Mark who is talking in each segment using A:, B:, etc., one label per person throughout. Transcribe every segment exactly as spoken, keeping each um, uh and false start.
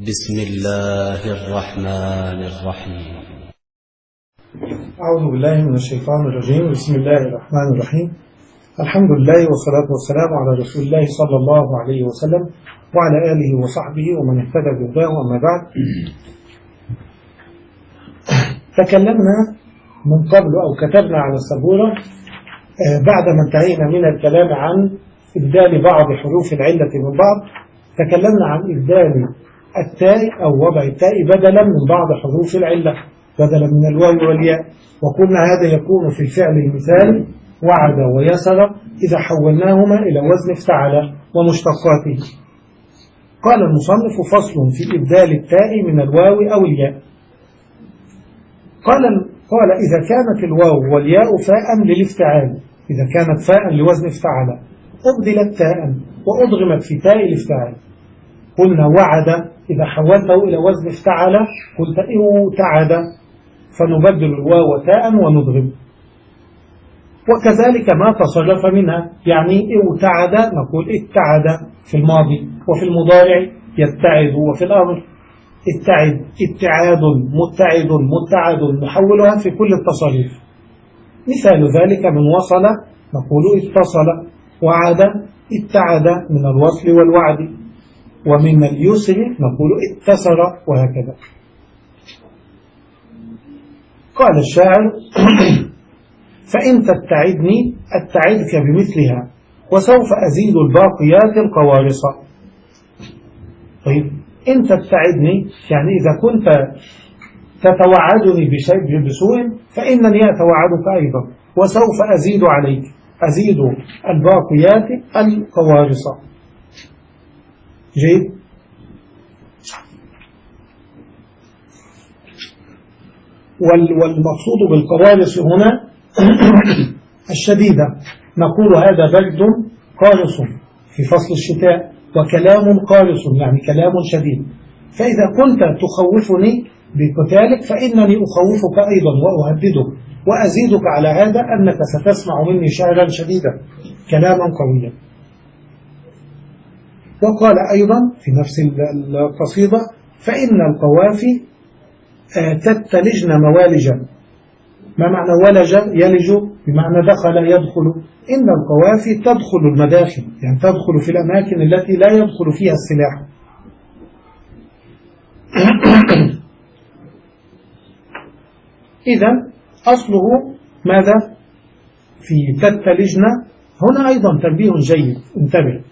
A: بسم الله الرحمن الرحيم.
B: أعوذ بالله من الشيطان الرجيم. بسم الله الرحمن الرحيم. الحمد لله والصلاة والسلام على رسول الله صلى الله عليه وسلم وعلى آله وصحبه ومن اهتدى بهداه. أما بعد، تكلمنا من قبل أو كتبنا على السبورة بعدما انتهينا من الكلام عن إبدال بعض حروف العلة من بعض. تكلمنا عن إبدال التاء أو وضع التاء بدلا من بعض حروف العلة، بدلا من الواو والياء، وقلنا هذا يكون في الفعل المثالي وعد ويسر إذا حولناهما إلى وزن افتعل ومشتقاته. قال المصنف: فصل في إبدال التاء من الواو أو الياء. قال قال إذا كانت الواو والياء فاء للافتعال، إذا كانت فاء لوزن افتعل أبدلت تاء وأضغمت في تاء الافتعال. قلنا وعد إذا حولته إلى وزن افتعل قلت اوتعد، فنبدل الواو تاء وندغم. وكذلك ما تصرف منها، يعني اوتعد نقول اتعد في الماضي، وفي المضارع يتعد، وفي الأمر اتعد، اتعاد، متعد، متعد، نحولها في كل التصاريف. مثال ذلك من وصل نقول اتصل، وعد اتعد من الوصل والوعد، ومن اليسر نقول اتسر، وهكذا. قال الشاعر: فإن تتعدني أتعدك بمثلها وسوف أزيد الباقيات القوارص. طيب، إن تتعدني يعني إذا كنت تتوعدني بشيء بسوء فإنني أتوعدك أيضا، وسوف أزيد عليك، أزيد الباقيات القوارص. جيد. والمقصود بالقوارص هنا الشديدة، نقول هذا برد قارص في فصل الشتاء، وكلام قارص يعني كلام شديد. فإذا كنت تخوفني بقتالك فإنني أخوفك أيضا وأهددك، وأزيدك على هذا أنك ستسمع مني شعرا شديدا، كلاما قويا. وقال أيضا في نفس القصيدة: فإن القوافي تتلجن موالجا. ما معنى ولج؟ يلج بمعنى دخل يدخل. إن القوافي تدخل المداخل، يعني تدخل في الأماكن التي لا يدخل فيها السلاح. إذن أصله ماذا؟ في تتلجن. هنا أيضا تنبيه جيد، انتبه.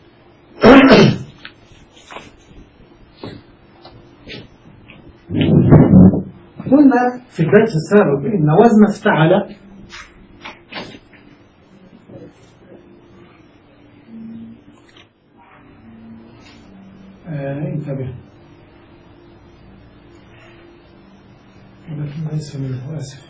B: قلنا في الدرس السابق إن وزن افتعل آه انتبه، ولكن ليس منه، آسف.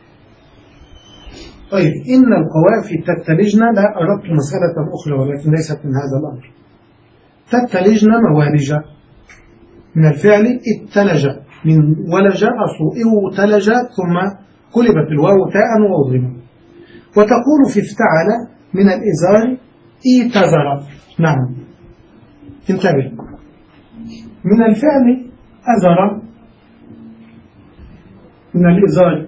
B: طيب، إن القوافي تتلجن، لا أردت مسألة أخرى ولكن ليست من هذا الأمر. تتلجن موالج من الفعل اتلج، من ولج أصل اوتلج، ثم قلبت الواو تاء وأضغمت. وتقول في افتعل من الإزار ايتزر. نعم، انتبه، من الفعل أزر من الإزار.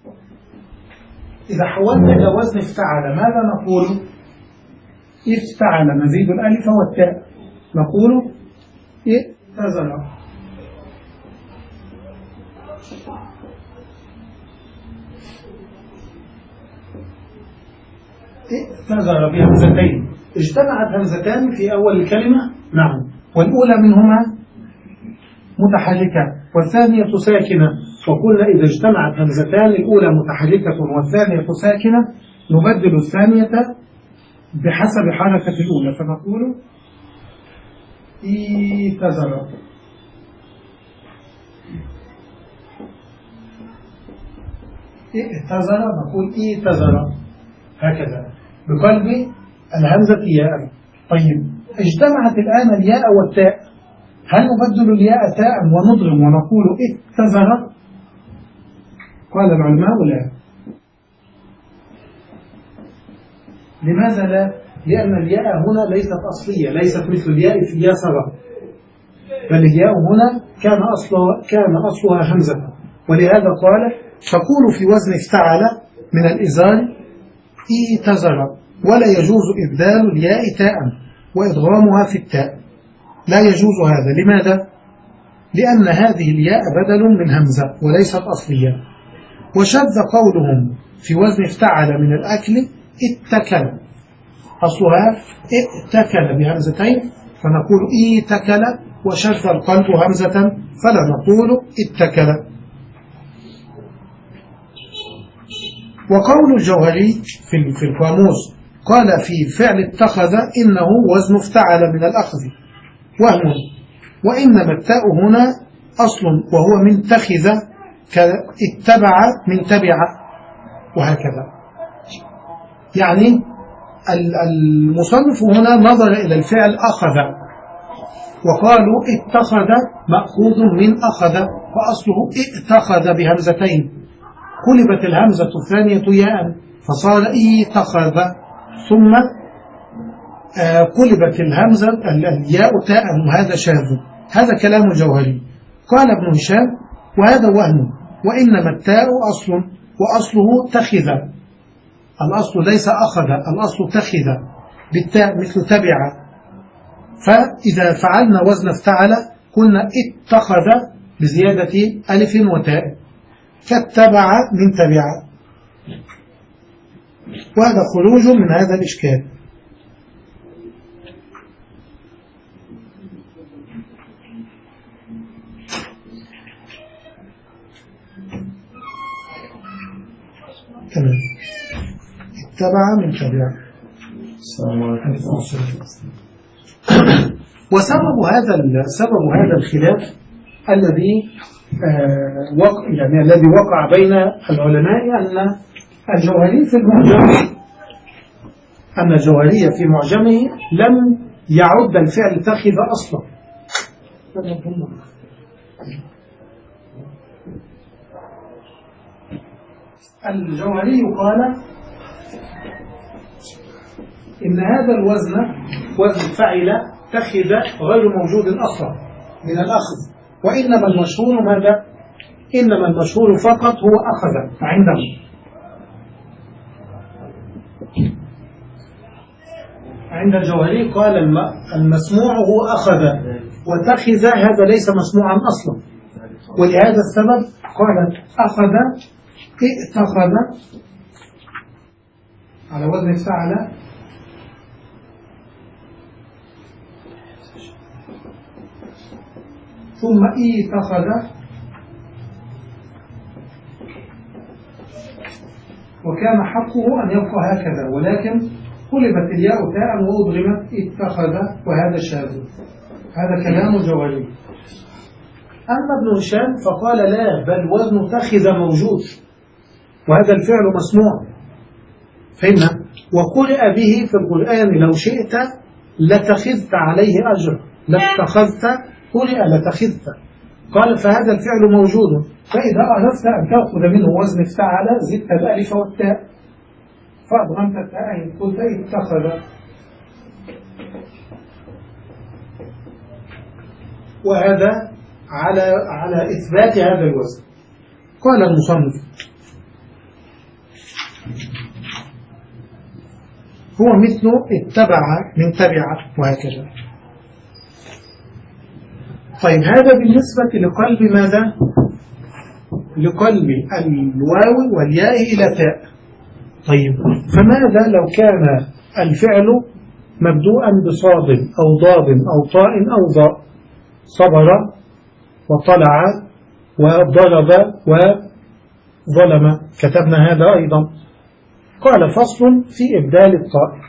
B: إذا حولنا إلى وزن افتعل ماذا نقول؟ افتعل نزيد الألف والتاء، نقول ايتزر. ائتزر بهمزتين، اجتمعت همزتان في أول الكلمة. نعم، والأولى منهما متحركة والثانية ساكنة. وقلنا إذا اجتمعت همزتان، الأولى متحركة والثانية ساكنة، نبدل الثانية بحسب حركة الأولى، فنقول ائتزر. ائتزر نقول ائتزر، هكذا بقلب الهمزة ياء. طيب، اجتمعت الآن الياء والتاء، هل نبدل الياء تاء ونضغم ونقول ائتزر؟ قال العلماء لا. لماذا لا؟ لأن الياء هنا ليست أصلية، ليست مثل الياء في يسر. بل الياء هنا كان أصلها, كان أصلها همزة، ولهذا قال تقول في وزن افتعل من الإزار إيتزر، ولا يجوز إبدال الياء تاء وإدغامها في التاء، لا يجوز هذا. لماذا؟ لأن هذه الياء بدل من همزة وليست أصلية. وشذ قولهم في وزن افتعل من الأكل اتكل، أصلها اتكل بهمزتين فنقول اتكل، وشذ القلب همزة فلا نقول اتكل. وقول الجوهري في في القاموس قال في فعل اتخذ إنه وزن افتعل من الأخذ وهم، وإنما التاء هنا أصل وهو من تخذ اتبع من تبع وهكذا. يعني المصنف هنا نظر إلى الفعل أخذ وقالوا اتخذ مأخوذ من أخذ فأصله اتخذ بهمزتين، قلبت الهمزة الثانية ياء فصار اتخذ، ثم قلبت الهمزة الياء تاء، وهذا شاذ. هذا كلام جوهري. قال ابن هشام وهذا وهم، وإنما التاء أصل وأصله تخذ، الأصل ليس أخذ، الأصل تخذ بالتاء مثل تبع. فإذا فعلنا وزن افتعل قلنا اتخذ بزيادة ألف وتاء كاتبع من تبع، وهذا خروج من هذا الإشكال. تمام، اتبع من تبع. وسبب هذا سبب هذا الخلاف الذي آه وقع يعني الذي وقع بين العلماء أن الجوهري في المعجم أن الجوهري في معجمه لم يعد الفعل تخذ أصلا. الجوهري قال إن هذا الوزن وزن فعل تخذ غير موجود أصلا من الأخذ، وإنما المشهور ماذا؟ إنما المشهور فقط هو أخذ عندهم. عند الجوهري قال المسموع هو أخذ، وتخذ هذا ليس مسموعا أصلا، ولهذا السبب قال أخذ اتخذ على وزن فعل ثم اتخذ، وكان حقه أن يبقى هكذا، ولكن قلبت الياء تاء وأضغمت اتخذ، وهذا شاذ. هذا كلام الجوهري. أما ابن هشام فقال لا، بل وزن تخذ موجود، وهذا الفعل مسموع. فهمنا؟ وقرئ به في القرآن لو شئت لتخذت عليه أجر، لاتخذت قرئ لتخذت. قال فهذا الفعل موجود، فإذا أردت أن تأخذ منه وزن افتعل زدت الألف والتاء فأضغمت التاءين قلت اتخذ. وهذا على على إثبات هذا الوزن. قال المصنف هو مثل اتبع من تبع وهكذا. طيب هذا بالنسبة لقلب ماذا؟ لقلب الواو والياء إلى تاء. طيب فماذا لو كان الفعل مبدوءا بصاد أو ضاد أو طاء أو ضاء؟ صبر وطلع وضرب وظلم، كتبنا هذا أيضا. قال فصل في إبدال الطاء.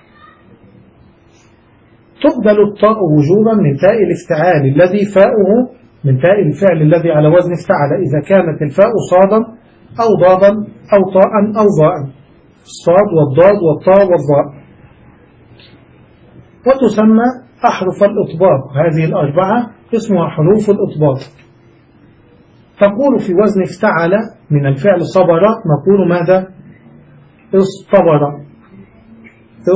B: تبدل الطاء وجوبا من تاء الافتعال الذي فاؤه من تاء الفعل الذي على وزن افتعل إذا كانت الفاء صادا أو ضادا أو طاء أو ضاء، الصاد والضاد والطاء والضاء. وتسمى أحرف الإطباق، هذه الأربعة اسمها حروف الإطباق. تقول في وزن افتعل من الفعل صبر نقول ماذا؟ اصطبر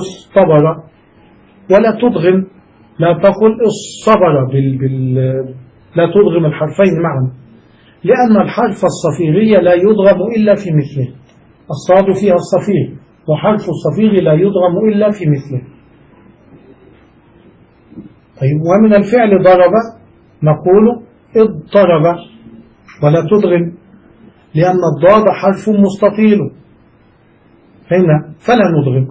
B: اصطبر، ولا تضغم، لا تقل اصطبر بال بال لا تدغم الحرفين معا، لأن الحرف الصفيري لا يدغم إلا في مثله، الصاد فيها الصفير، وحرف الصفير لا يدغم إلا في مثله. طيب ومن الفعل ضرب نقول اضطرب ولا تدغم، لأن الضاد حرف مستطيل هنا فلا ندغم.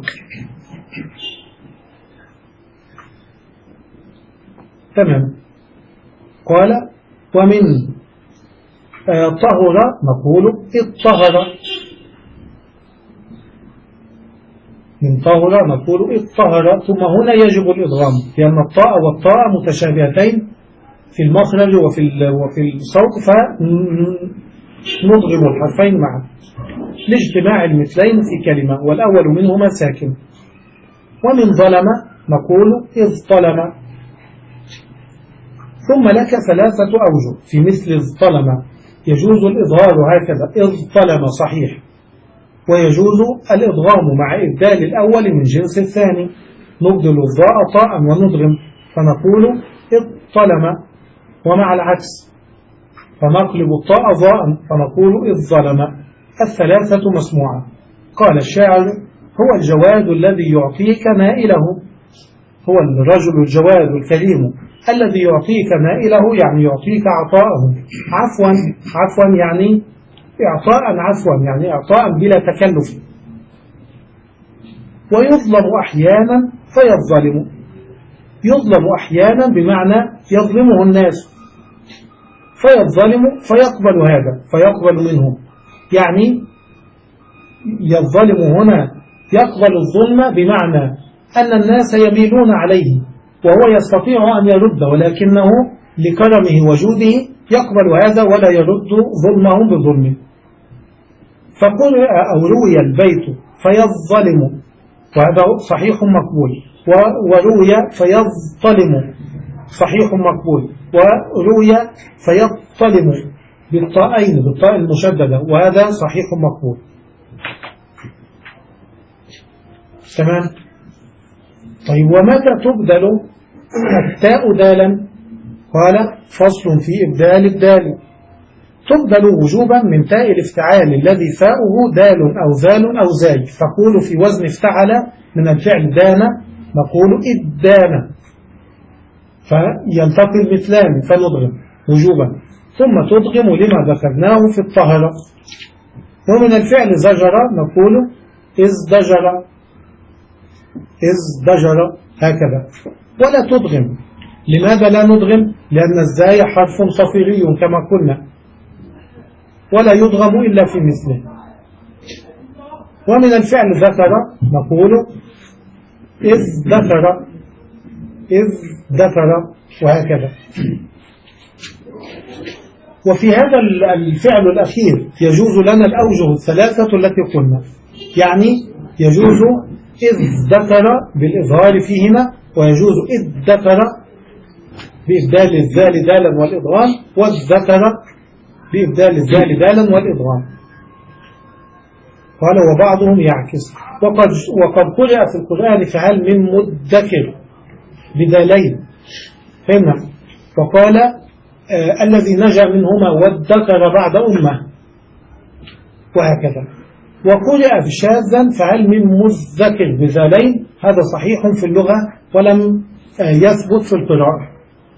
B: تمام. قال ومن آه طهر نقول اطهر، من طهر نقول اطهر. ثم هنا يجب الإدغام، لأن الطاء والطاء متشابهتين في المخرج وفي وفي الصوت، فندغم الحرفين معا لاجتماع المثلين في كلمة، والأول منهما ساكن. ومن ظلم نقول إذ ظلم. ثم لك ثلاثة أوجه في مثل إذ ظلم، يجوز الإظهار هكذا إذ ظلم صحيح، ويجوز الإدغام مع إبدال الأول من جنس الثاني، نبدل الضاء طاء وندغم فنقول إذ ظلم، ومع العكس فنقلب الطاء ضاء فنقول إذ ظلم. الثلاثة مسموعة. قال الشاعر هو الجواد الذي يعطيك نائله، هو الرجل الجواد الكريم الذي يعطيك نائله، يعني يعطيك عطاءه. عفوا عفوا يعني إعطاء، عفوا يعني إعطاء بلا تكلف. ويظلم أحيانا فيظلم، يظلم أحيانا بمعنى يظلمه الناس، فيظلم فيقبل هذا، فيقبل منهم، يعني يظلم هنا يقبل الظلم بمعنى أن الناس يميلون عليه وهو يستطيع أن يرد، ولكنه لكرمه وجوده يقبل هذا ولا يرد ظلمهم بظلمه. فقرئ أو روي البيت فيظلم، وهذا صحيح مقبول، وروي فيظلم صحيح مقبول، وروي فيظلم بالطائين بالطاء المشددة، وهذا صحيح مقبول. تمام. طيب ومتى تبدل التاء دالا؟ قال فصل في إبدال الدال. تبدل وجوبا من تاء الافتعال الذي فاؤه دال أو ذال أو زاي، فقول في وزن افتعل من الفعل دان نقول إدان، فيلتقي المثلان فندغم وجوبا. ثم تدغم لما ذكرناه في الطهرة. ومن الفعل زجر نقول ازدجر ازدجر هكذا، ولا تدغم. لماذا لا ندغم؟ لأن الزاي حرف صفيري كما قلنا، ولا يدغم إلا في مثله. ومن الفعل ذكر نقول إذ ذكر إذ ذكر وهكذا. وفي هذا الفعل الأخير يجوز لنا الأوجه الثلاثة التي قلنا، يعني يجوز إذ ذكر بالإظهار فيهما، ويجوز إذ ذكر بإبدال الذال دالا والإضغام، والذكر بإبدال الذال دالا والإضغام. قال وبعضهم يعكس. وقد, وقد قرأ في القرآن فهل من مدكر بدالين، فهمنا. وقال آه الذي نجا منهما وادكر بعد أمة، وهكذا. وقرأ شاذا فهل من مذكر بذالين، هذا صحيح في اللغة ولم آه يثبت في القراءة.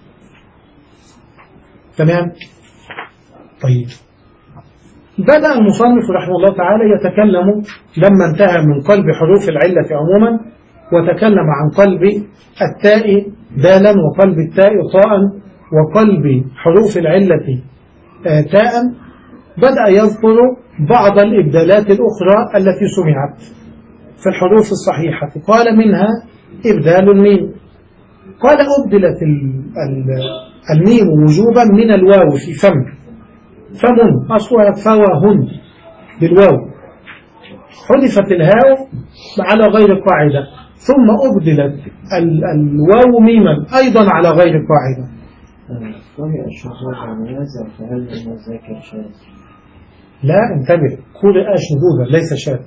B: تمام. طيب بدأ المصنف رحمه الله تعالى يتكلم لما انتهى من قلب حروف العلة عموما، وتكلم عن قلب التاء دالا وقلب التاء طاء وقلب حروف العلة تاء. بدأ يذكر بعض الإبدالات الأخرى التي سمعت في الحروف الصحيحة. قال منها إبدال الميم. قال أبدلت الميم وجوبا من الواو في فم، فم أصلها فواهن بالواو، حذفت الهاء على غير قاعدة، ثم أبدلت الواو ميما أيضا على غير قاعدة. لا انتبه، قرئ شذوذا ليس شاذ.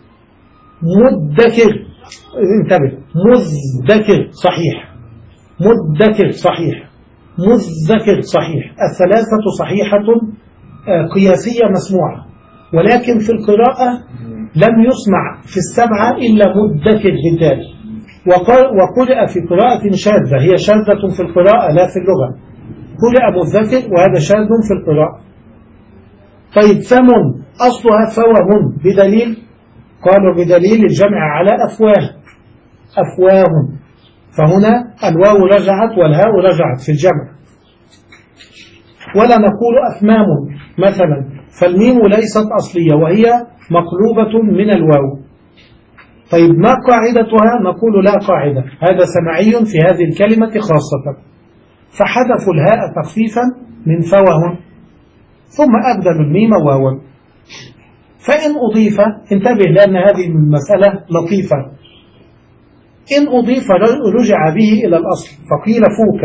B: مدكر، انتبه، مذكر صحيح، مدكر صحيح، مذكر صحيح. الثلاثة صحيحة قياسية مسموعة، ولكن في القراءة لم يسمع في السبعة إلا مدكر بالدال، وقرأ في قراءة شاذة، هي شاذة في القراءة لا في اللغة، قرأ مذكر وهذا شاذ في القراءة. طيب فم أصلها فوه بدليل، قالوا بدليل الجمع على أفواه، أفواه، فهنا الواو رجعت والهاء رجعت في الجمع. ولا نقول أفمام مثلا، فالميم ليست أصلية وهي مقلوبة من الواو. طيب ما قاعدتها؟ نقول لا قاعدة، هذا سمعي في هذه الكلمة خاصة، فحذفوا الهاء تخفيفا من فوه ثم أبدلوا الميم واوا. فإن أضيف، انتبه لأن هذه المسألة لطيفة، إن أضيف رجع به إلى الأصل، فقيل فوك،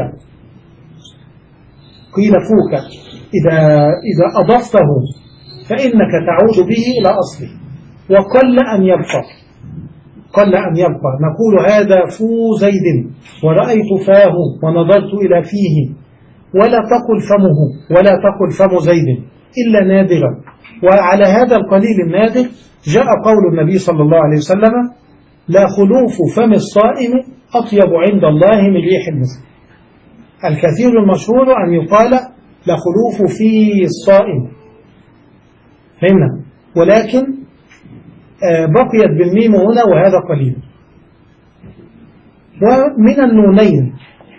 B: قيل فوك، إذا, إذا أضفته فإنك تعود به إلى أصله، وقل أن يبقى، قل أن يبقى، نقول هذا فو زيد ورأيت فاه ونظرت إلى فيه، ولا تقل فمه ولا تقل فم زيد إلا نادرا. وعلى هذا القليل النادر جاء قول النبي صلى الله عليه وسلم: لا خلوف فم الصائم أطيب عند الله من ريح المسك. الكثير المشهور أن يقال لا خلوف في الصائم، فهمنا، ولكن بقيت بالميم هنا وهذا قليل. ومن النونين،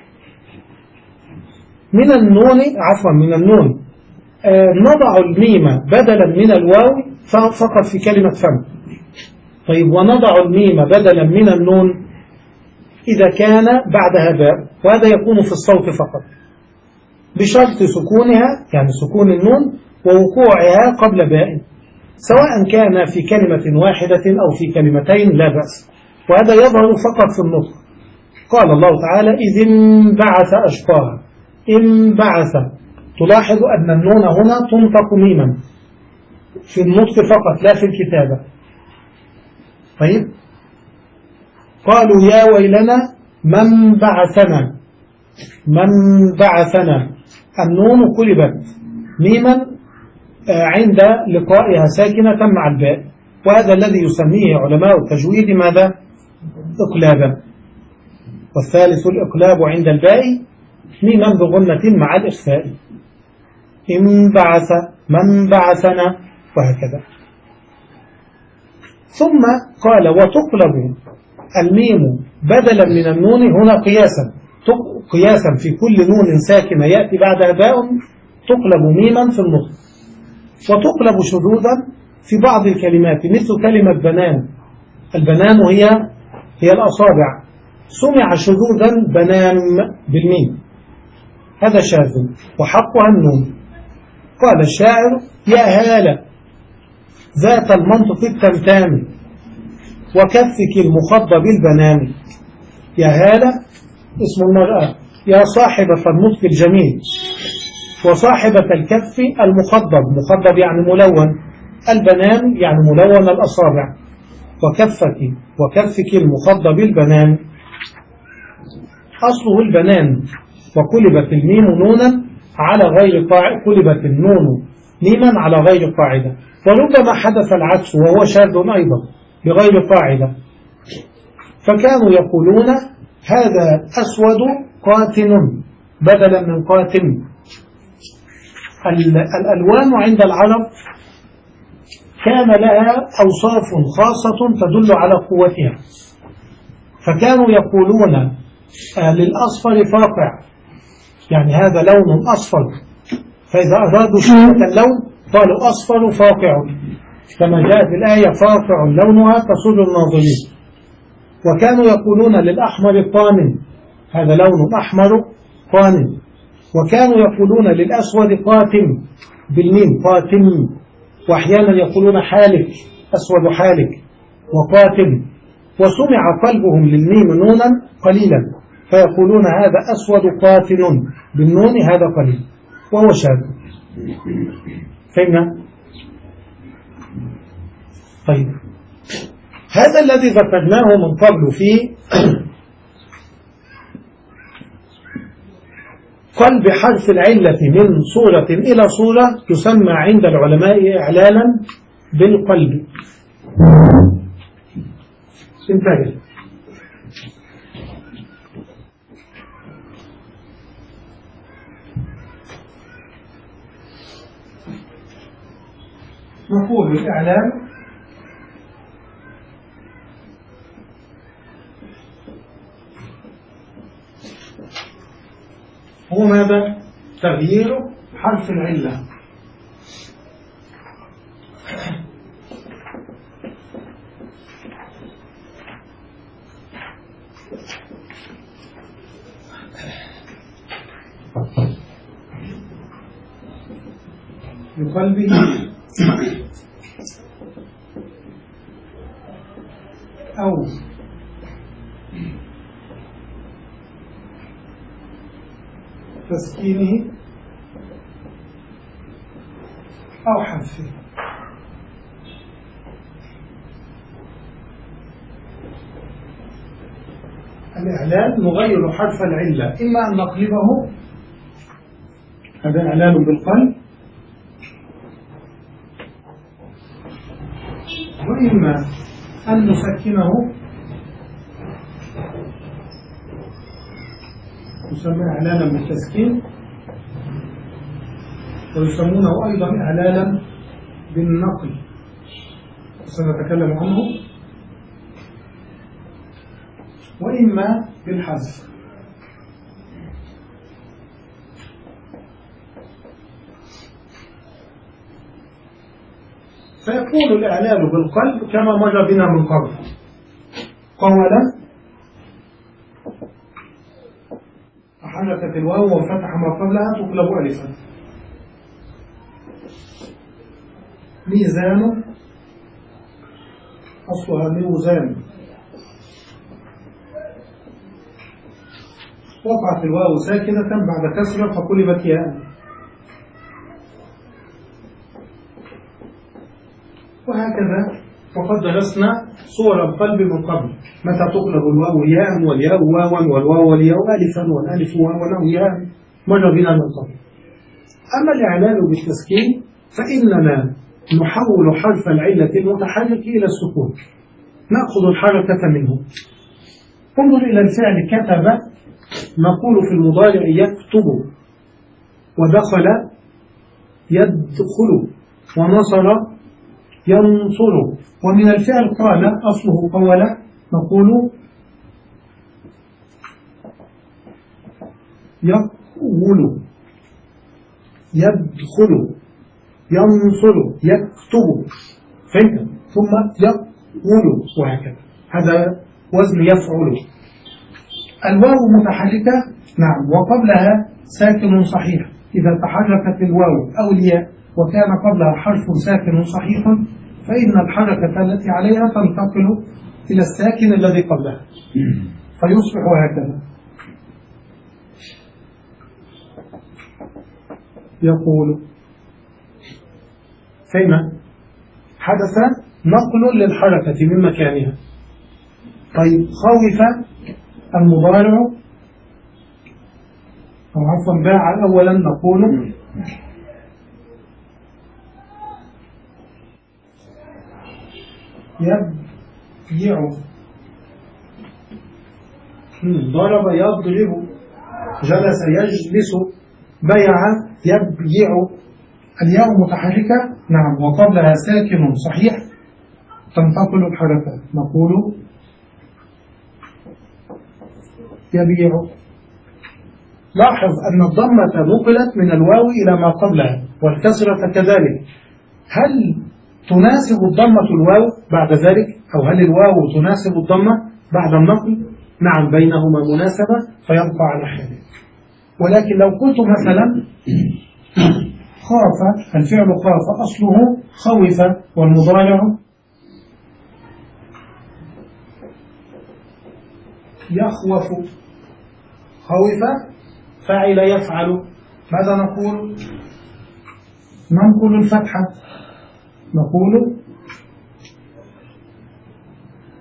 B: من النون عفوا من النون نضع الميم بدلا من الواو فقط في كلمة فم. طيب ونضع الميم بدلا من النون إذا كان بعدها باء، وهذا يكون في الصوت فقط بشرط سكونها، يعني سكون النون ووقوعها قبل باء، سواء كان في كلمة واحدة أو في كلمتين لا بأس، وهذا يظهر فقط في النطق. قال الله تعالى: إذ انبعث أشقاها، انبعث، تلاحظ أن النون هنا تنطق ميما في النطق فقط لا في الكتابة. طيب قالوا يا ويلنا من بعثنا، من بعثنا، النون قلبت ميما عند لقائها ساكنة مع الباء، وهذا الذي يسميه علماء التجويد ماذا؟ إقلابا. والثالث الإقلاب عند الباء ميما بغنة مع الإخفاء، إن بعث، من بعثنا، وهكذا. ثم قال: وتقلب الميم بدلا من النون، هنا قياسا، قياسا في كل نون ساكنة يأتي بعدها باء تقلب ميما في النطق، وتقلب شذوذا في بعض الكلمات، مثل كلمة بنان، البنان هي هي الأصابع، سمع شذوذا بنام بالميم، هذا شاذ وحقها النون. قال الشاعر: يا هالة ذات المنطق التمتام وكفك المخض بالبنان. يا هالة اسم المرأة، يا صاحبة النطق الجميل وصاحبة الكف المخضب، مخضب يعني ملون، البنان يعني ملون الأصابع، وكفك وكفك المخضب بالبنان، أصله البنان، وقلبت الميم نونا على غير قاعدة، قلبت النون ميما على غير قاعدة، وربما حدث العكس وهو شاذ أيضا بغير قاعدة، فكانوا يقولون هذا أسود قاتن بدلا من قاتن. الألوان عند العرب كان لها أوصاف خاصة تدل على قوتها، فكانوا يقولون للأصفر فاقع، يعني هذا لون أصفر، فإذا أرادوا شدة اللون قالوا أصفر فاقع، كما جاء في الآية: فاقع لونها تسر الناظرين. وكانوا يقولون للأحمر قانن، هذا لون أحمر قانن. وكانوا يقولون للأسود قاتم بالميم، قاتم. وأحيانا يقولون حالك، أسود حالك وقاتم. وسمع قلبهم للميم نونا قليلا، فيقولون هذا أسود قاتل بالنون، هذا قليل وهو شاذ. فهمنا؟ طيب هذا الذي ذكرناه من قبل في قلب حرف العلة من صورة إلى صورة يسمى عند العلماء إعلالا بالقلب. انتهى. نقول الإعلان هو ماذا؟ تغيير حرف العلة. بقلبه أو تسكينه أو حذفه. الإعلان نغير حرف العلة، إما أن نقلبه، هذا إعلان بالقلب، وإما أن نسكنه يسمى إعلانا بالتسكين، ويسمونه أيضا إعلانا بالنقل سنتكلم عنه، وإما بالحذف. فيكون الإعلان بالقلب كما مر بنا من قبل. قال حركت الواو وفتح ما قبلها تقلب ألفا. ميزان أصلها ميزان، وقعت الواو ساكنة بعد كسرة فقلبت ياء. وهكذا فقد درسنا صور القلب من قبل، متى تقلب الواو ياء والياء واوا والواو والياء ألفا والألف واوا أو ياء، مر بنا من قبل. أما الإعلان بالتسكين فإننا نحول حرف العلة المتحرك إلى السكون، نأخذ الحركة منه. انظر إلى الفعل كتب، نقول في المضارع يكتب، ودخل يدخل، ونصر ينصر. ومن الفعل قال أصله قول، نقول يقول، يدخل، ينصر، يكتب، فهمت؟ ثم يقول، وهكذا. هذا وزن يفعل. الواو متحركة، نعم، وقبلها ساكن صحيح. إذا تحركت الواو أو الياء وكان قبلها حرف ساكن صحيح فإن الحركة التي عليها تنتقل إلى الساكن الذي قبلها فيصبح هكذا. يقول فين حدث نقل للحركة من مكانها. طيب خوف المضارع، أو عفوا باع أولا، نقول يبيع، ضرب يضرب، جلس يجلس، بيع يبيع. الياء متحركة، نعم، وقبلها ساكن صحيح تنتقل الحركة، نقول يبيع. لاحظ أن الضمة نقلت من الواو إلى ما قبلها والكسرة كذلك. هل تناسب الضمة الواو بعد ذلك، أو هل الواو تناسب الضمة بعد النقل؟ نعم، بينهما مناسبة فيبقى على حاله. ولكن لو قلت مثلا خاف، الفعل خاف أصله خوف، والمضارع يخوف. خوف فعل يفعل، ماذا نقول؟ ننقل الفتحة، نقول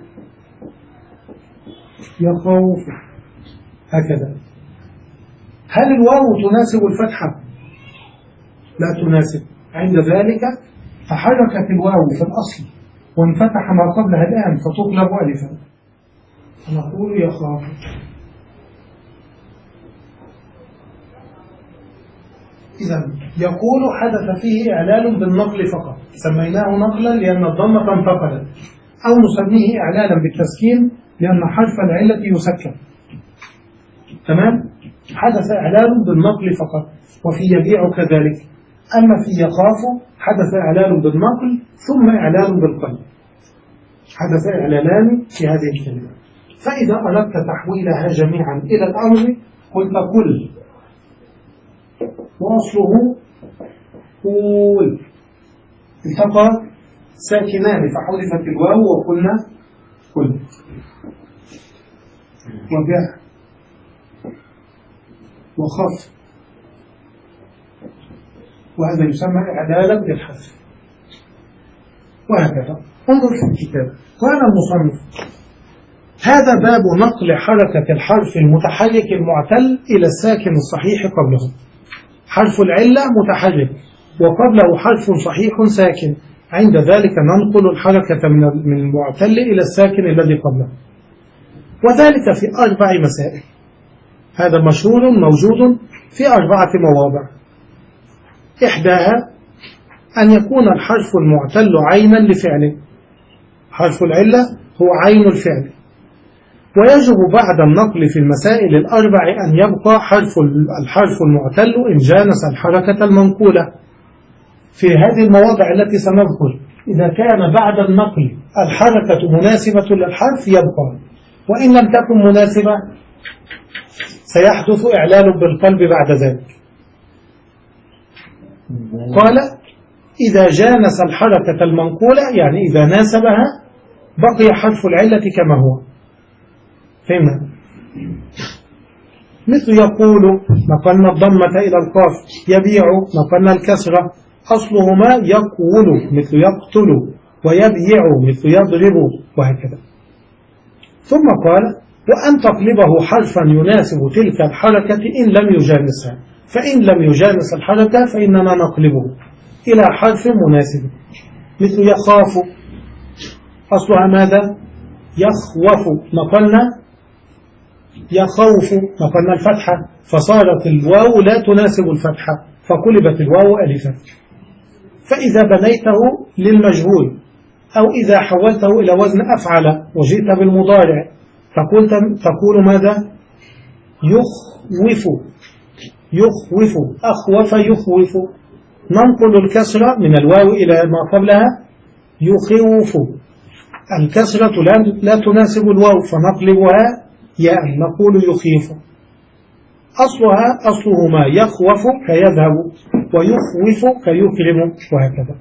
B: يخوف، هكذا. هل الواو تناسب الفتحة؟ لا تناسب. عند ذلك تحركت الواو في الأصل وانفتح ما قبلها الآن فتقلب ألفا. نقول يخاف. إذا يقول حدث فيه إعلال بالنقل فقط، سميناه نقلا لأن الضمة انتقلت، أو نسميه إعلالا بالتسكين لأن حرف العلة يسكن. تمام؟ حدث إعلال بالنقل فقط. وفي يبيع كذلك. أما في يخاف حدث إعلال بالنقل ثم إعلال بالقلب. حدث إعلالان في هذه الكلمة. فإذا أردت تحويلها جميعا إلى الأمر قلت كل، وأصله قول، التقى ساكنان فحذفت الواو وقلنا كل. وجاء وخف، وهذا يسمى إعلالا بالحذف. وهكذا. انظر في الكتاب. قال المصنف: هذا باب نقل حركة الحرف المتحرك المعتل إلى الساكن الصحيح قبله. حرف العلة متحرك وقبله حرف صحيح ساكن، عند ذلك ننقل الحركة من المعتل إلى الساكن الذي قبله، وذلك في أربع مسائل. هذا مشهور موجود في أربعة مواضع. إحداها أن يكون الحرف المعتل عينا لفعل. حرف العلة هو عين الفعل. ويجب بعد النقل في المسائل الأربع أن يبقى حرف الحرف المعتل إن جانس الحركة المنقولة. في هذه المواضع التي سنذكر إذا كان بعد النقل الحركة مناسبة للحرف يبقى، وإن لم تكن مناسبة سيحدث إعلال بالقلب بعد ذلك. قال: إذا جانس الحركة المنقولة، يعني إذا ناسبها بقي حرف العلة كما هو. فهمنا؟ مثل يقول نقلنا الضمة إلى القاف، يبيع نقلنا الكسرة، أصلهما يقول مثل يقتل، ويبيع مثل يضرب، وهكذا. ثم قال: وأن تقلبه حرفا يناسب تلك الحركة إن لم يجانسها، فإن لم يجانس الحركة فإننا نقلبه إلى حرف مناسب. مثل يخاف، أصلها ماذا؟ يخوف، نقلنا يخوف، نقلنا الفتحة، فصارت الواو لا تناسب الفتحة فقلبت الواو ألفا. فإذا بنيته للمجهول أو إذا حولته إلى وزن أفعل وجئت بالمضارع تقول, تقول ماذا؟ يخوف، يخوف، أخوف يخوف. ننقل الكسرة من الواو إلى ما قبلها يخوف، الكسرة لا تناسب الواو فنقلبها ياء نقول يخيف. أصلها أصلهما يخوف كيذهب، ويخوف كيكرم، وهكذا.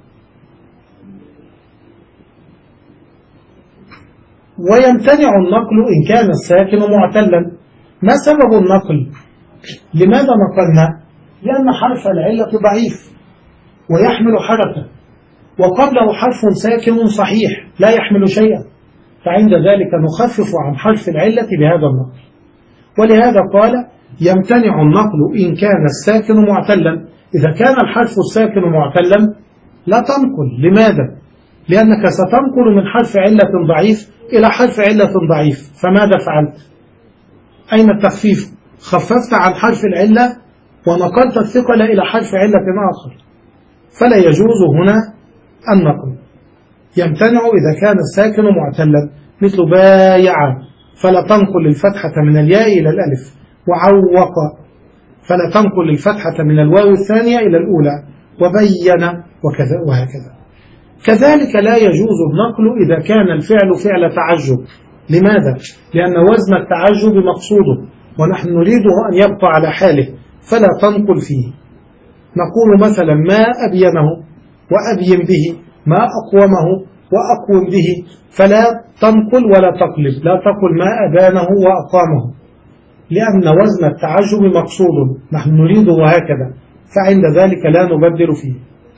B: ويمتنع النقل إن كان الساكن معتلا. ما سبب النقل؟ لماذا نقلنا؟ لأن حرف العلة ضعيف ويحمل حركة، وقبله حرف ساكن صحيح لا يحمل شيئا، فعند ذلك نخفف عن حرف العلة بهذا النقل. ولهذا قال: يمتنع النقل إن كان الساكن معتلا. إذا كان الحرف الساكن معتلا لا تنقل. لماذا؟ لأنك ستنقل من حرف علة ضعيف إلى حرف علة ضعيف، فماذا فعلت؟ أين التخفيف؟ خففت عن حرف العلة ونقلت الثقل إلى حرف علة آخر، فلا يجوز هنا النقل. يمتنع إذا كان الساكن معتلا، مثل بايع فلا تنقل الفتحة من الياء إلى الألف، وعوق فلا تنقل الفتحة من الواو الثانية إلى الأولى، وبين، وكذا وهكذا. كذلك لا يجوز النقل إذا كان الفعل فعل تعجب. لماذا؟ لأن وزن التعجب مقصوده ونحن نريده أن يبقى على حاله، فلا تنقل فيه. نقول مثلا ما أبينه وأبين به، ما أقومه وأقوم به، فلا تنقل ولا تقلب، لا تقل ما أبانه وأقامه، لأن وزن التعجب مقصود نحن نريده هكذا، فعند ذلك لا نبدل فيه.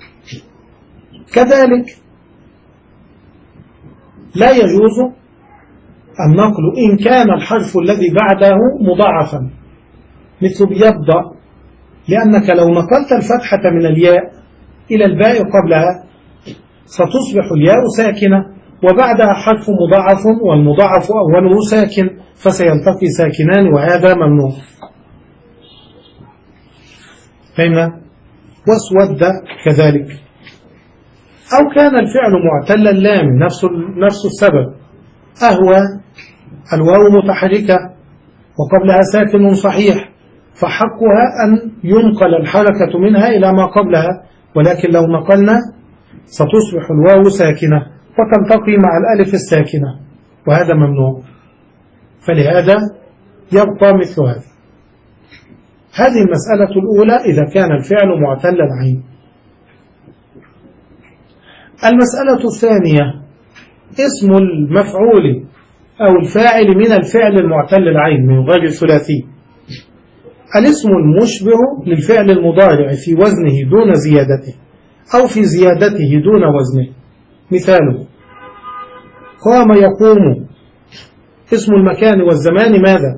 B: كذلك لا يجوز النقل إن كان الحرف الذي بعده مضاعفا. مثل بيبدأ، لأنك لو نقلت الفتحة من الياء إلى الباء قبلها ستصبح الياء ساكنة وبعدها حرف مضاعف، والمضاعف أوله ساكن فسيلتقي ساكنان وهذا ممنوع. فهمنا؟ واسود كذلك. أو كان الفعل معتل اللام نفس نفس السبب، أهوى الواو متحركة وقبلها ساكن صحيح، فحقها أن ينقل الحركة منها إلى ما قبلها، ولكن لو نقلنا ستصبح الواو ساكنة وتلتقي مع الألف الساكنة وهذا ممنوع، فلهذا يبقى مثل هذا. هذه المسألة الأولى إذا كان الفعل معتل العين. المسألة الثانية اسم المفعول أو الفاعل من الفعل المعتل العين من غير الثلاثي. الاسم المشبه للفعل المضارع في وزنه دون زيادته أو في زيادته دون وزنه. مثاله: قام يقوم. اسم المكان والزمان ماذا؟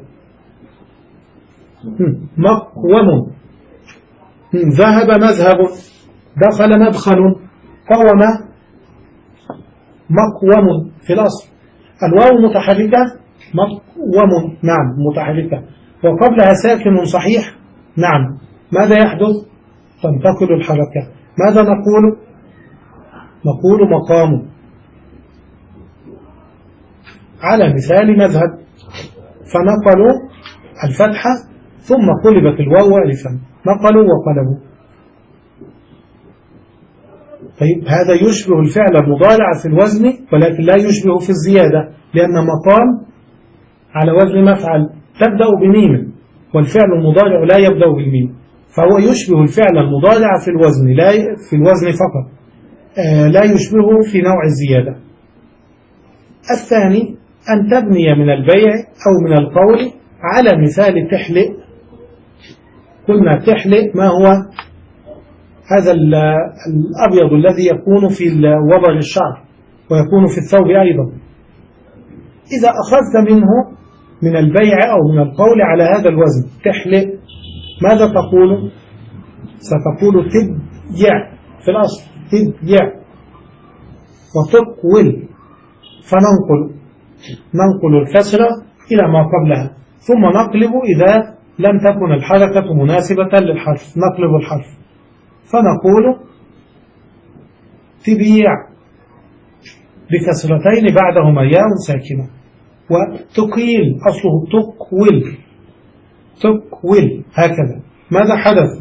B: مقوم. ذهب مذهب. دخل مدخل. قوم مقوم في الأصل. الواو متحركة مقوم، نعم متحركة، وقبلها ساكن صحيح، نعم. ماذا يحدث؟ تنتقل الحركة. ماذا نقول؟ نقول مقام. على مثال مذهب، فنقلوا الفتحة ثم قلبت الواو ألفا، نقلوا وقلبوا. طيب هذا يشبه الفعل المضارع في الوزن ولكن لا يشبه في الزيادة، لأن مقام على وزن مفعل تبدأ بميم والفعل المضارع لا يبدأ بالميم، فهو يشبه الفعل المضارع في الوزن لا في الوزن فقط، آه لا يشبهه في نوع الزيادة. الثاني أن تبني من البيع أو من القول على مثال تحلئ. قلنا تحلئ ما هو؟ هذا الأبيض الذي يكون في وبر الشعر ويكون في الثوب أيضا. إذا أخذت منه من البيع أو من القول على هذا الوزن تحلئ، ماذا تقول؟ ستقول تبيع في الأصل، تبيع، وتقول، فننقل ننقل الكسرة إلى ما قبلها ثم نقلب إذا لم تكن الحركة مناسبة للحرف، نقلب الحرف فنقول تبيع بكسرتين بعدهما ياء ساكنة. وتقيل أصله تقول، تقول هكذا. ماذا حدث؟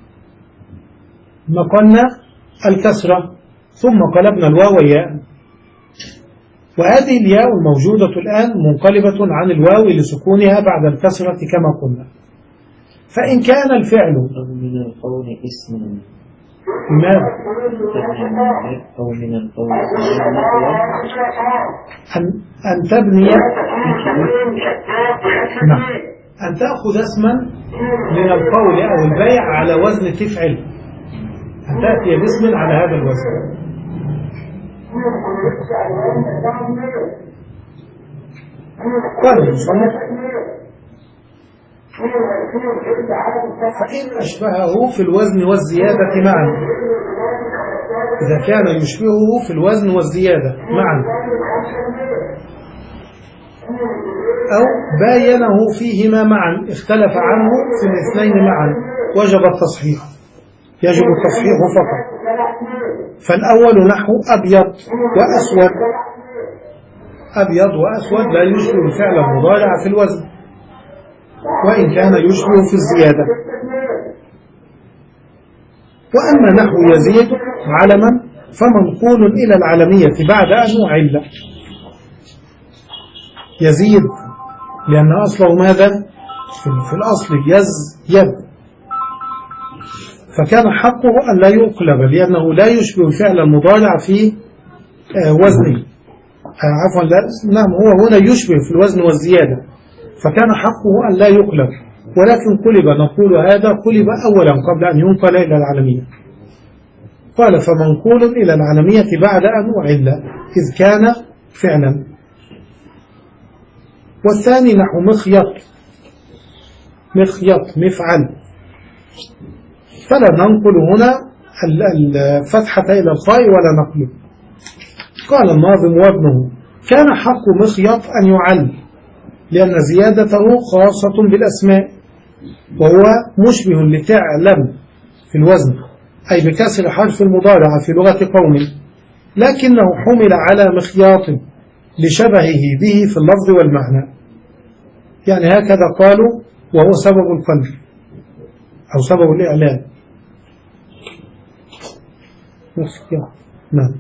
B: نقلنا الكسرة ثم قلبنا الواو ياء، وهذه الياء الموجودة الآن منقلبة عن الواو لسكونها بعد الكسرة كما قلنا. فإن كان الفعل
C: من القول اسم
B: ماذا؟
C: أو من القول
B: أن, أن تبني نعم أن تأخذ اسما من القول أو البيع على وزن تفعل، أن تأتي باسم على هذا الوزن. قال المصنف: فإن أشبهه في الوزن والزيادة معا، إذا كان يشبهه في الوزن والزيادة معا، أو باينه فيهما معا اختلف عنه في الاثنين معا وجب التصحيح، يجب التصحيح فقط. فالأول نحو أبيض وأسود. أبيض وأسود لا يشبه الفعل المضارع في الوزن وإن كان يشبه في الزيادة. وأما نحو يزيد علما فمنقول إلى العلمية بعد أن أعل. يزيد لأن أصله ماذا؟ في الأصل يزيد، فكان حقه أن لا يقلب لأنه لا يشبه الفعل المضارع في وزنه. عفوا نعم هو هنا يشبه في الوزن والزيادة، فكان حقه أن لا يقلب، ولكن قلب. نقول هذا قلب أولا قبل أن ينقل إلى العالمية. قال: فمنقول إلى العالمية بعد أن أعل إذ كان فعلا. والثاني نحو مخيط. مخيط مفعل، فلا ننقل هنا الفتحة إلى الخاء ولا نقله. قال الناظم وابنه كان حق مخيط أن يعل لأن زيادته خاصة بالأسماء، وهو مشبه لتعلم في الوزن، أي بكسر حرف المضارع في لغة قوم، لكنه حمل على مخياط لشبهه به في اللفظ والمعنى. يعني هكذا قالوا، وهو سبب القلب أو سبب الإعلان. نعم.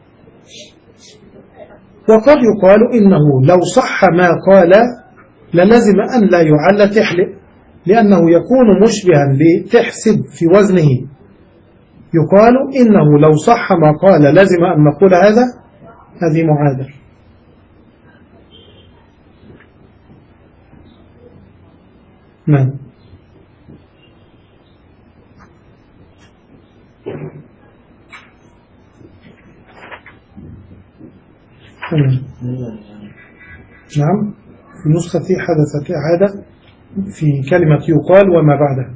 B: وقد يقال إنه لو صح ما قال للزم أن لا يعل تحلق، لأنه يكون مشبها لتحسب في وزنه. يقال إنه لو صح ما قال لزم أن نقول هذا، هذه معادل. نعم. نعم. في نسختي حدثت إعادة في كلمة يقال وما بعدها،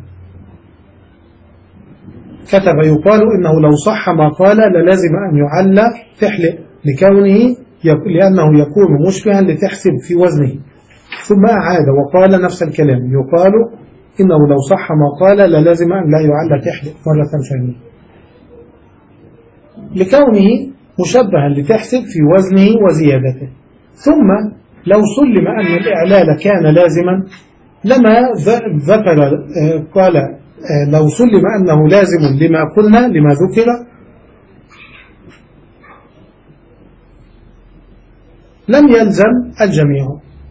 B: كتب يقال إنه لو صح ما قال للازم أن يعل تحلق لكونه لأنه يكون مشبها لتحسب في وزنه، ثم أعاد وقال نفس الكلام. يقال إنه لو صح ما قال للازم أن لا يعل تحلق مرة ثانية لكونه مشبها لتحسب في وزنه وزيادته. ثم لو سلم أن الإعلال كان لازما لما ذكر قال لو سلم أنه لازم لما قلنا لما ذكر لم يلزم الجميع،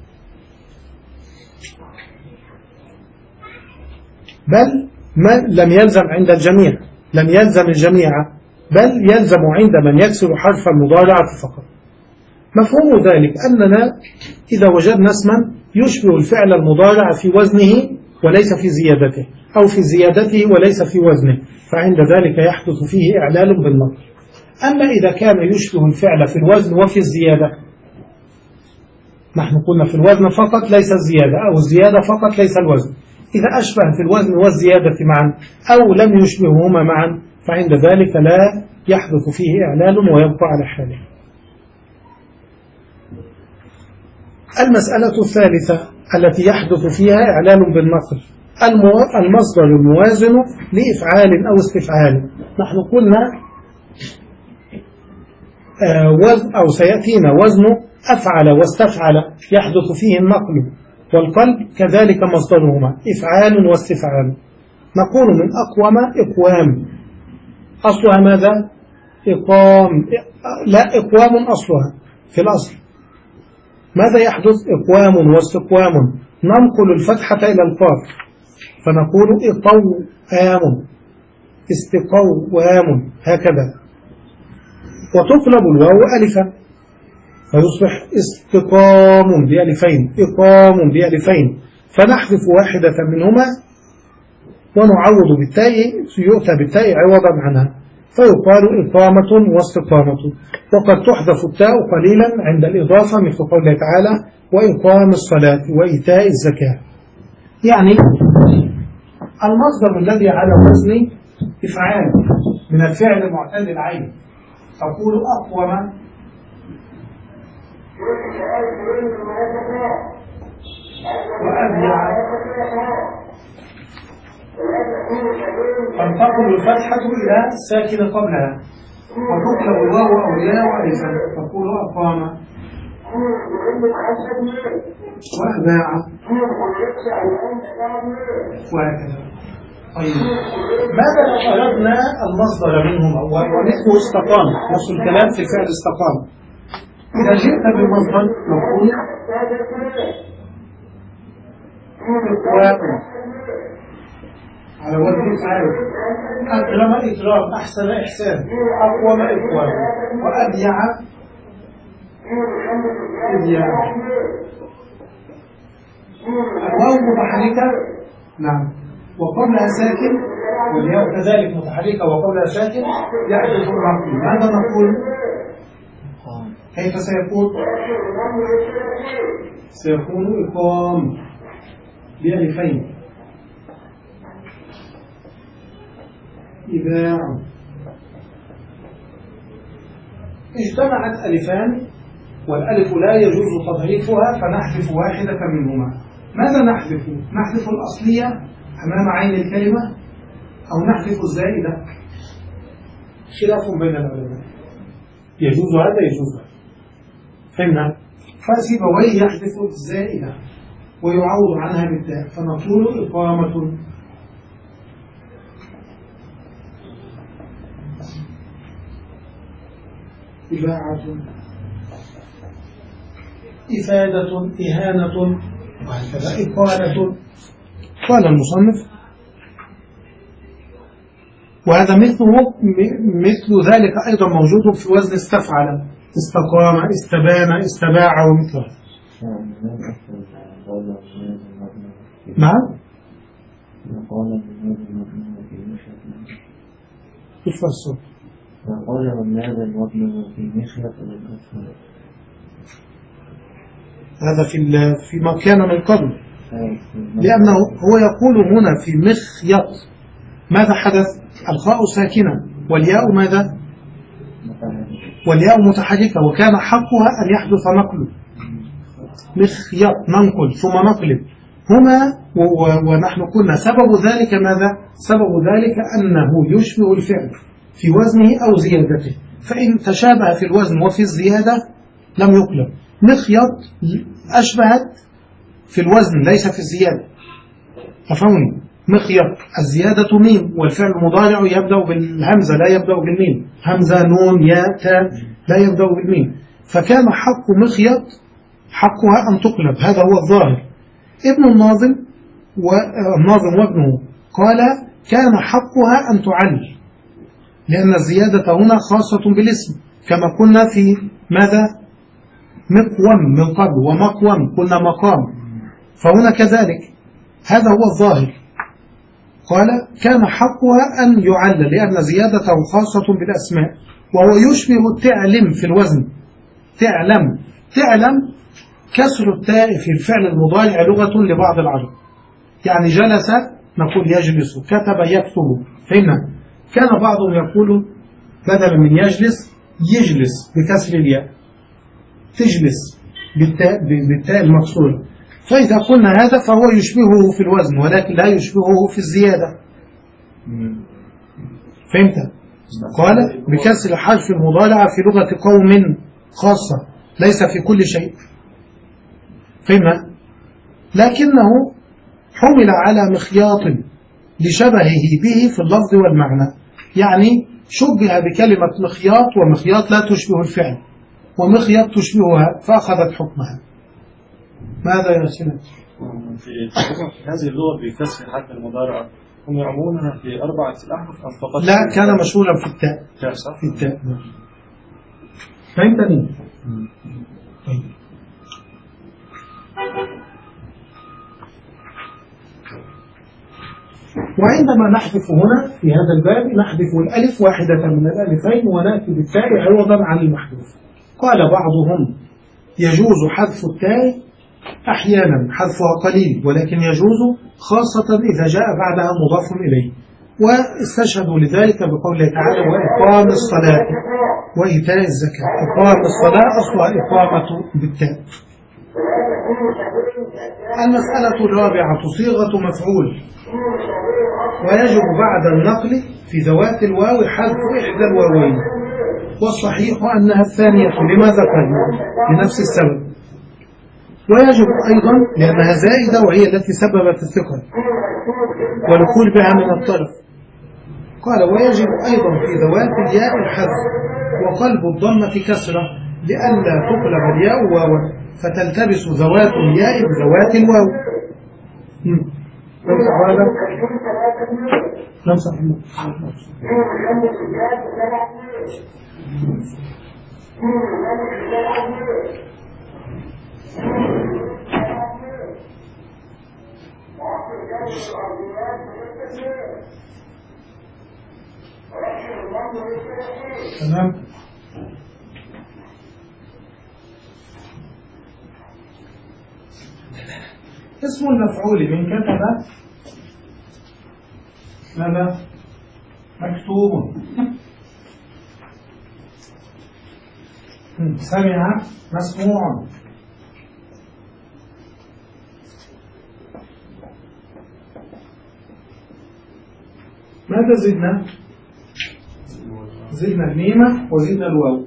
B: بل ما لم يلزم عند الجميع، لم يلزم الجميع، بل يلزم عند من يكسر حرف المضارعة فقط. مفهوم ذلك أننا إذا وجدنا اسما يشبه الفعل المضارع في وزنه وليس في زيادته، أو في زيادته وليس في وزنه، فعند ذلك يحدث فيه إعلال بالنقل. أما إذا كان يشبه الفعل في الوزن وفي الزيادة، نحن قلنا في الوزن فقط ليس الزيادة، أو الزيادة فقط ليس الوزن، إذا أشبه في الوزن والزيادة معا أو لم يشبههما معا فعند ذلك لا يحدث فيه إعلال ويبقى على حاله. المسألة الثالثة التي يحدث فيها إعلال بالنقل المصدر الموازن لإفعال أو استفعال. نحن قلنا أو سيأتينا وزن أفعل واستفعل يحدث فيه النقل، والقلب كذلك مصدرهما إفعال واستفعال. نقول من أقوم إقوام، أصلها ماذا؟ إقام، لا إقوام أصلها في الأصل. ماذا يحدث؟ إقوام واستقوام، ننقل الفتحة إلى القاف فنقول إقوام استقوام هكذا، وتقلب الواو ألفا فيصبح استقام بألفين، إقام بألفين، فنحذف واحدة منهما ونعوض بالتاء، يؤتى بالتاء عوضا عنها فيقال إقامة واستقامة. وقد تحذف التاء قليلا عند الإضافة مثل قوله تعالى وإقام الصلاة وإيتاء الزكاة. يعني المصدر الذي على وزن إفعال من الفعل المعتل العين، تقول أقوم وأبيع، تنتقل الفتحة إلى الساكن قبلها وتقلب الواو أو الياء وألفا تقول أقام وأباع وهكذا. طيب ماذا لو أردنا المصدر منهم ونحو استقام، نفس الكلام في فعل استقام. إذا جئت بالمصدر نقول إقوام على وجه فعل، أكرم إكرام، أحسن إحسان، أقوم إقوام، وأبيع إبياع. الواو متحركة نعم وقبلها ساكن، والياء كذلك متحركة وقبلها ساكن يحدث النقل. ماذا نقول؟ كيف سيكون؟ سيكون إقام بألفين إباع. اجتمعت ألفان والألف لا يجوز تضعيفها فنحذف واحدة منهما. ماذا نحذف؟ نحذف الأصلية أمام عين الكلمة أو نحذف الزائدة؟ خلاف بين العلماء، يجوز هذا يجوز هذا. فهمنا؟ فسيبويه يحذف الزائدة ويعوض عنها بالتاء فنقول إقامة. إباعة، إفادة، إهانة، وهكذا. إقالة. قال المصنف وهذا مثله مثل ذلك أيضا موجود في وزن استفعل، استقام، استبان، استباع ومثله. نعم. كيف الصوت؟
C: وقال والنادى الوضن في مخلة للأطفال.
B: هذا في فيما كان من قبل، لأنه هو يقول هنا في مخيط ماذا حدث؟ الخاء ساكنة والياء ماذا؟ والياء متحركة، وكان حقها أن يحدث نقل. مخيط ننقل ثم نقلب هما، ونحن قلنا سبب ذلك ماذا؟ سبب ذلك أنه يشبه الفعل في وزنه أو زيادته، فإن تشابه في الوزن وفي الزيادة لم يقلب. مخيط أشبهت في الوزن ليس في الزيادة، تفهمني؟ مخيط الزيادة ميم والفعل المضارع يبدأ بالهمزة لا يبدأ بالميم، همزة نون ياء تاء لا يبدأ بالميم، فكان حق مخيط حقها أن تقلب، هذا هو الظاهر. ابن الناظم والناظم وابنه قال كان حقها أن تعل، لأن الزيادة هنا خاصة بالاسم كما قلنا في ماذا؟ مقوم من قبل، ومقوم قلنا مقام، فهنا كذلك هذا هو الظاهر. قال كان حقها أن يعل لأن زيادته خاصة بالأسماء، وهو يشبه التعلم في الوزن. تعلم، تعلم كسر التاء في الفعل المضارع لغة لبعض العرب، يعني جلس نقول يجلس، كتب يكتب، فهمنا؟ كان بعضهم يقول بدلا من يجلس يجلس بكسر الياء، تجلس بالتاء بالتاء المكسورة. فإذا قلنا هذا فهو يشبهه في الوزن ولكن لا يشبهه في الزيادة. فهمت؟ قال بكسر حرف المضارعة في لغة قوم خاصة ليس في كل شيء، فهمنا؟ لكنه حمل على مخياط لشبهه به في اللفظ والمعنى، يعني شبه بكلمة مخياط، ومخياط لا تشبه الفعل ومخياط تشبهها فأخذت حكمها. ماذا يا سنة؟
D: في هذه اللغة بكسر حرف المضارع هم يعملونها في أربعة أحرف أم فقط؟
B: لا، كان مشهورا في التاء. في التاء. فهمتني؟ وعندما نحذف هنا في هذا الباب نحذف الألف واحدة من الألفين ونأتي بالتاء عوضا عن المحذوف. قال بعضهم يجوز حذف التاء أحيانا حذفها قليل، ولكن يجوز خاصة إذا جاء بعدها مضاف إليه، واستشهدوا لذلك بقوله تعالى وإقام الصلاة وإيتاء الزكاة. إقام الصلاة أصلها إقامة بالتاء. المسألة الرابعة صيغة مفعول، ويجب بعد النقل في ذوات الواو حذف إحدى الواوين، والصحيح أنها الثانية لما ذكرنا لنفس السبب، ويجب أيضا لأنها زائدة وهي التي سببت الثقل والدخول بها من الطرف. قال ويجب أيضا في ذوات الياء الحذف وقلب الضمة كسرة لئلا تقلب الياء واوا فتلتبس ذوات الياء بذوات الواو. نمسح هذا نمسح تمام. اسم المفعول من كتب ماذا؟ مكتوب. سمع مسموع. ماذا زدنا؟ زدنا الميمة وزدنا الواو.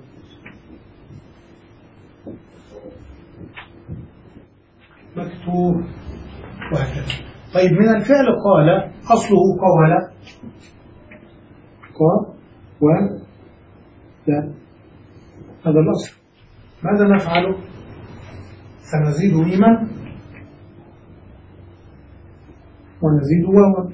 B: مكتوب وهكذا. طيب من الفعل قال أصله قال قال و لا، هذا الأصل. ماذا نفعل؟ سنزيد ميما ونزيد واوا.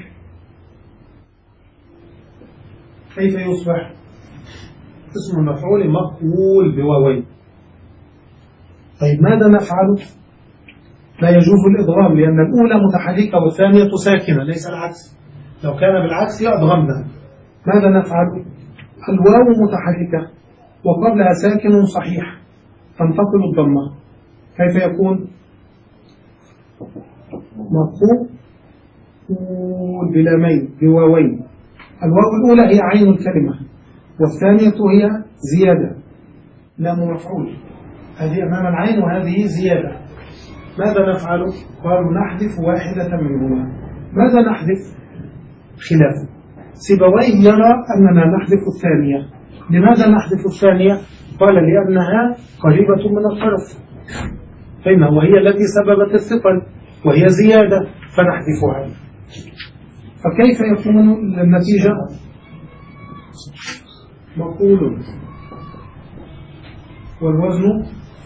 B: كيف يصبح؟ اسم المفعول مقول بواوين. طيب ماذا نفعل؟ لا يجوز الإضغام لأن الأولى متحركة والثانية ساكنة، ليس العكس. لو كان بالعكس يأضغمنا. ماذا نفعل؟ الواو متحركة وقبلها ساكن صحيح تنتقل الضمة. كيف يكون؟ مقول بلامين بواوين. الواو الأولى هي عين الكلمة والثانية هي زيادة لام مفعول. هذه أمام العين وهذه زيادة. ماذا نفعل؟ قالوا نحذف واحدة منهما. ماذا نحذف؟ خلافه. سيبويه يرى أننا نحذف الثانية. لماذا نحذف الثانية؟ قال لأنها قريبة من الطرف، فإنه وهي التي سببت الثقل وهي زيادة فنحذفها. فكيف يكون النتيجة؟ مقول والوزن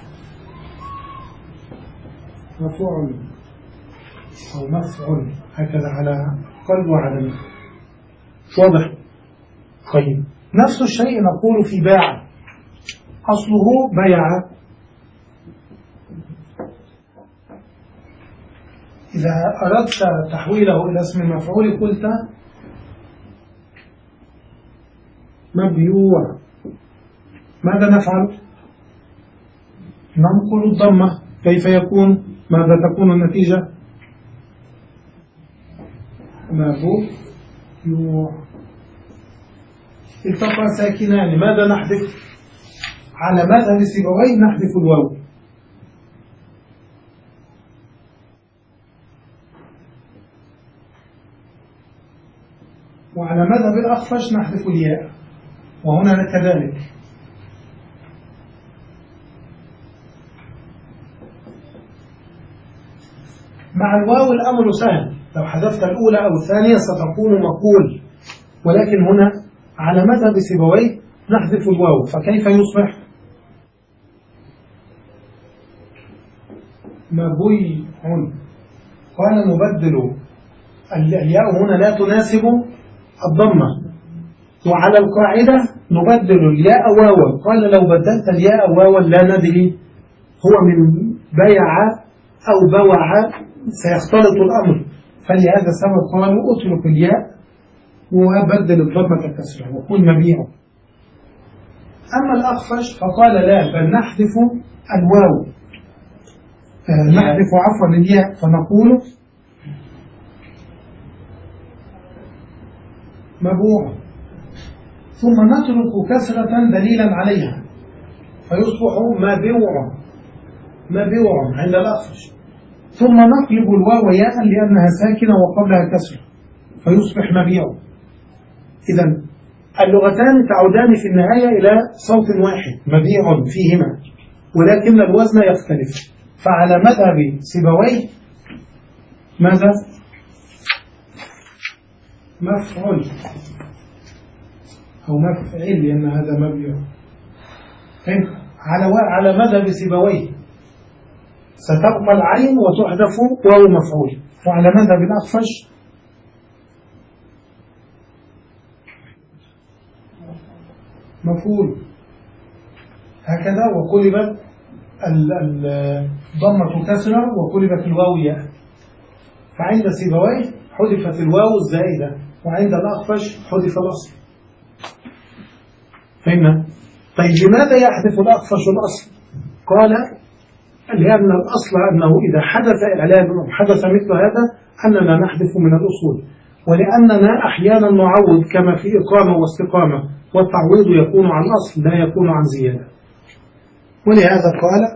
B: مفعول أو مفعول، هكذا على قلب وعدم. واضح؟ طيب نفس الشيء نقول في باع. أصله بيع. إذا أردت تحويله إلى اسم المفعول قلت مبيوع. ماذا نفعل؟ ننقل الضمة. كيف يكون؟ ماذا تكون النتيجة؟ مبيوع. التقى ساكنان. ماذا نحذف؟ على مذهب سيبويه نحذف الواو. وعلى مذهب الأخفش نحذف الياء، وهنا كذلك. مع الواو الأمر سهل، لو حذفت الأولى أو الثانية ستكون مقول، ولكن هنا على مذهب سيبويه نحذف الواو. فكيف يصبح؟ مبيع. قال نبدل الياء هنا لا تناسب الضمة، وعلى القاعدة نبدل الياء واوا. قال لو بدلت الياء واوا لا ندري هو من بيع أو بوع سيختلط الأمر، فلهذا السبب قالوا اترك الياء وبدل الضمة كالكسرة وقل مبيع. أما الأخفش فقال لا، بل نحذف الواو، نحذف عفوا الياء فنقول مبوع، ثم نترك كسرة دليلا عليها فيصبح مبيوع مبيوع عند الأخفش، ثم نقلب الواو ياء لأنها ساكنة وقبلها كسرة فيصبح مبيع. إذن اللغتان تعودان في النهاية إلى صوت واحد مبيع فيهما، ولكن الوزن يختلف. فعلى مذهب سيبويه ماذا؟ مفعول أو مفعل لأن هذا مبيع. على على مذهب سيبويه ستبقى العين وتحذف واو مفعول، وعلى مذهب الأخفش مفعول هكذا، وقلبت الضمة كسرة وقلبت الواو ياء. فعند سيبويه حذفت الواو الزائدة، وعند الأخفش حذف الأصل. فهمنا؟ طيب لماذا يحذف الأخفش الأصل؟ قال لأن الأصل أنه إذا حدث إعلان أو حدث مثل هذا أننا نحذف من الأصول، ولأننا أحيانا نعوض كما في إقامة واستقامة، والتعويض يكون عن أصل لا يكون عن زيادة. ولهذا قال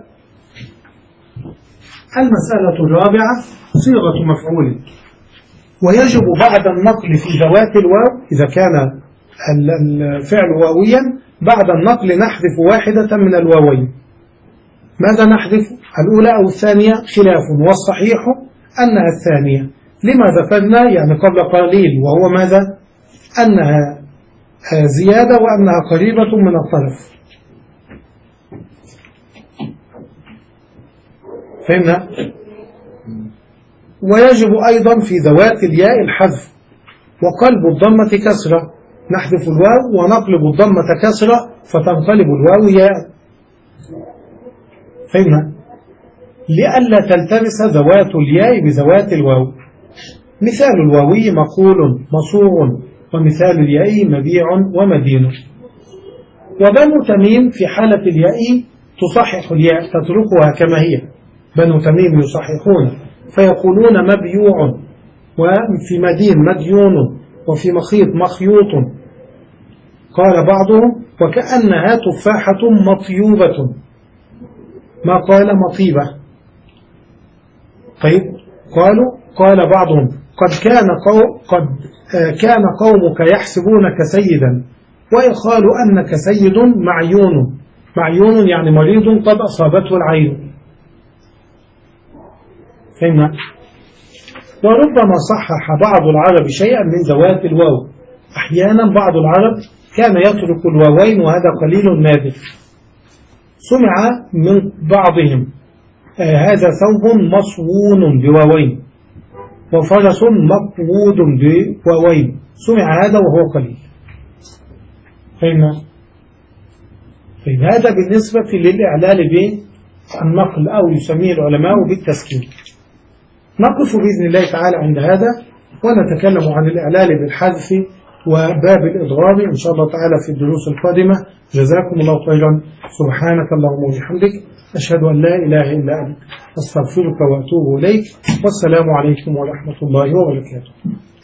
B: المسألة الرابعة صيغة مفعول، ويجب بعد النقل في ذوات الواو إذا كان الفعل واويا بعد النقل نحذف واحدة من الواوين. ماذا نحذف؟ الأولى أو الثانية؟ خلاف، والصحيح أنها الثانية. لما ذكرنا يعني قبل قليل وهو ماذا؟ أنها زيادة وأنها قريبة من الطرف. فهمنا؟ ويجب أيضا في ذوات الياء الحذف، وقلب الضمة كسرة، نحذف الواو ونقلب الضمة كسرة فتنقلب الواو ياء. فهمنا؟ لئلا تلتبس ذوات الياء بذوات الواو. مثال الواوي مقول مصور، ومثال الياء مبيع ومدين. وبنو تميم في حالة الياء تصحح الياء تتركها كما هي، بنو تميم يصححون فيقولون مبيوع، وفي مدين مديون، وفي مخيط مخيوط. قال بعضهم وكأنها تفاحة مطيوبة، ما قال مطيبة. طيب قالوا قال بعضهم قد كان قو قد كان قومك يحسبونك سيدا، ويقال أنك سيد معيون. معيون يعني مريض قد أصابته العين. فهمنا؟ وربما صحح بعض العرب شيئا من ذوات الواو. أحيانا بعض العرب كان يترك الواوين، وهذا قليل نادر. سمع من بعضهم آه هذا ثوب مصوون بواوين، وفرس مقعود بواوين. سمع هذا وهو قليل. فهمنا؟ فإن هذا بالنسبة للإعلال بالنقل، أو يسميه العلماء بالتسكين. نقف بإذن الله تعالى عند هذا، ونتكلم عن الإعلال بالحذف وباب الإضغام إن شاء الله تعالى في الدروس القادمة. جزاكم الله خيرا. سبحانك اللهم وبحمدك، أشهد أن لا إله إلا أنت، أستغفرك وأتوب إليك. والسلام عليكم ورحمة الله وبركاته.